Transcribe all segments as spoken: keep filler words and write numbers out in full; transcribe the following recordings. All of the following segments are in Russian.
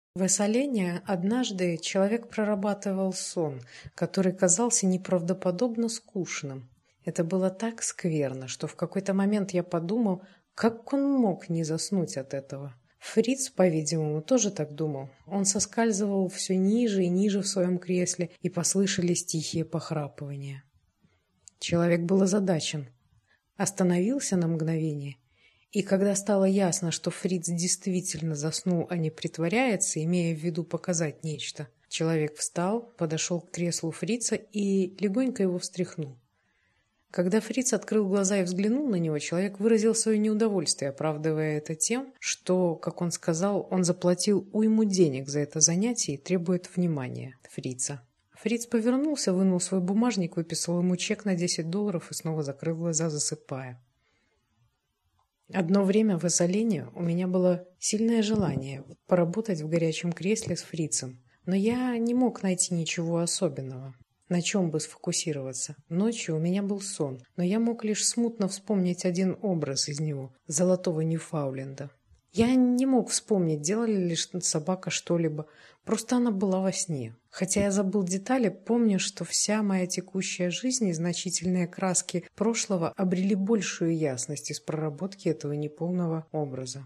В Эссалене однажды человек прорабатывал сон, который казался неправдоподобно скучным. Это было так скверно, что в какой-то момент я подумал, как он мог не заснуть от этого. Фриц, по-видимому, тоже так думал. Он соскальзывал все ниже и ниже в своем кресле, и послышались тихие похрапывания. Человек был озадачен. Остановился на мгновение. И когда стало ясно, что Фриц действительно заснул, а не притворяется, имея в виду показать нечто, человек встал, подошел к креслу Фрица и легонько его встряхнул. Когда Фриц открыл глаза и взглянул на него, человек выразил свое неудовольствие, оправдывая это тем, что, как он сказал, он заплатил уйму денег за это занятие и требует внимания Фрица. Фриц повернулся, вынул свой бумажник, выписал ему чек на десять долларов и снова закрыл глаза, засыпая. Одно время в Эссалене у меня было сильное желание поработать в горячем кресле с Фрицем, но я не мог найти ничего особенного, на чем бы сфокусироваться. Ночью у меня был сон, но я мог лишь смутно вспомнить один образ из него – золотого Ньюфаундленда. Я не мог вспомнить, делали ли собака что-либо, просто она была во сне. Хотя я забыл детали, помню, что вся моя текущая жизнь и значительные краски прошлого обрели большую ясность из проработки этого неполного образа.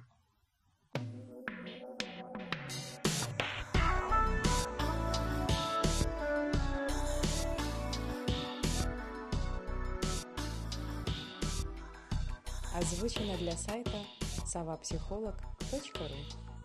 Озвучено для сайта совапсихолог точка ру.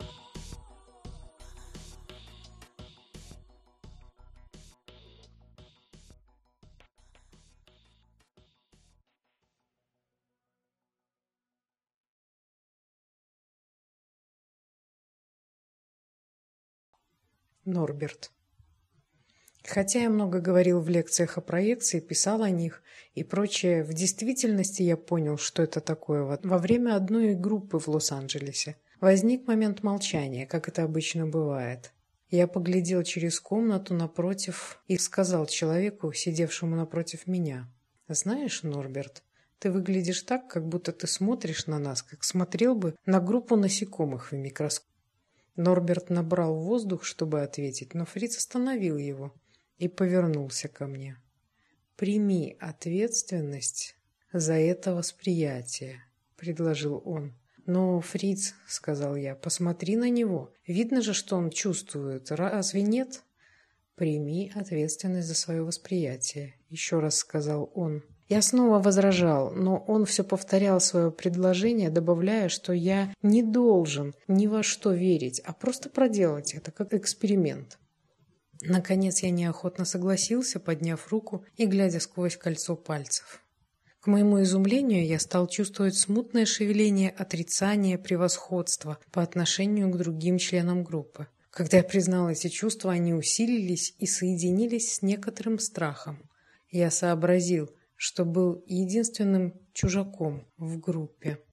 Норберт. Хотя я много говорил в лекциях о проекции, писал о них и прочее, в действительности я понял, что это такое во время одной группы в Лос-Анджелесе. Возник момент молчания, как это обычно бывает. Я поглядел через комнату напротив и сказал человеку, сидевшему напротив меня: «Знаешь, Норберт, ты выглядишь так, как будто ты смотришь на нас, как смотрел бы на группу насекомых в микроскоп». Норберт набрал воздух, чтобы ответить, но Фриц остановил его и повернулся ко мне. «Прими ответственность за это восприятие», — предложил он. «Но, Фриц, — сказал я, — посмотри на него. Видно же, что он чувствует. Разве нет?» «Прими ответственность за свое восприятие», — еще раз сказал он. Я снова возражал, но он все повторял свое предложение, добавляя, что я не должен ни во что верить, а просто проделать это как эксперимент. Наконец я неохотно согласился, подняв руку и глядя сквозь кольцо пальцев. К моему изумлению я стал чувствовать смутное шевеление отрицания превосходства по отношению к другим членам группы. Когда я признал эти чувства, они усилились и соединились с некоторым страхом. Я сообразил, что был единственным чужаком в группе.